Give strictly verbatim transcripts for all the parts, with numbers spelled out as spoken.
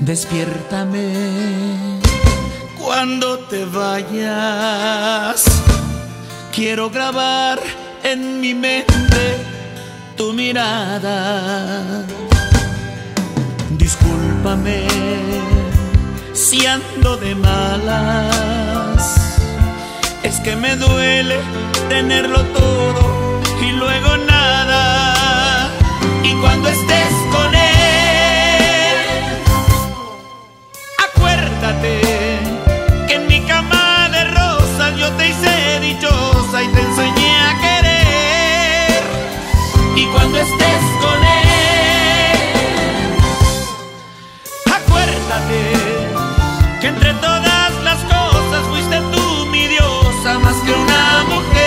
Despiértame cuando te vayas. Quiero grabar en mi mente tu mirada. Discúlpame si ando de malas. Es que me duele tenerlo todo y luego nada. Y cuando estés con él, acuérdate que en mi cama de rosas yo te hice dichosa y te enseñé a querer. Y cuando estés con él, acuérdate que entre todas las cosas fuiste tú mi diosa más que una mujer.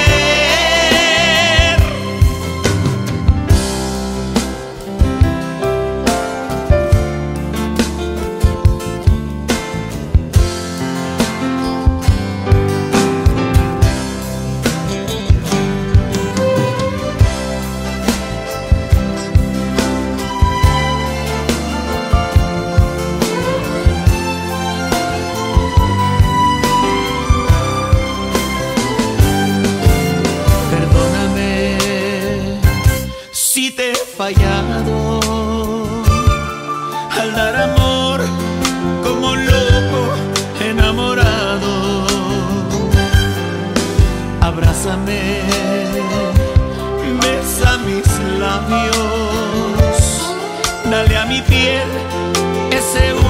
Si te he fallado al dar amor como loco enamorado, abrázame, besa mis labios, dale a mi piel ese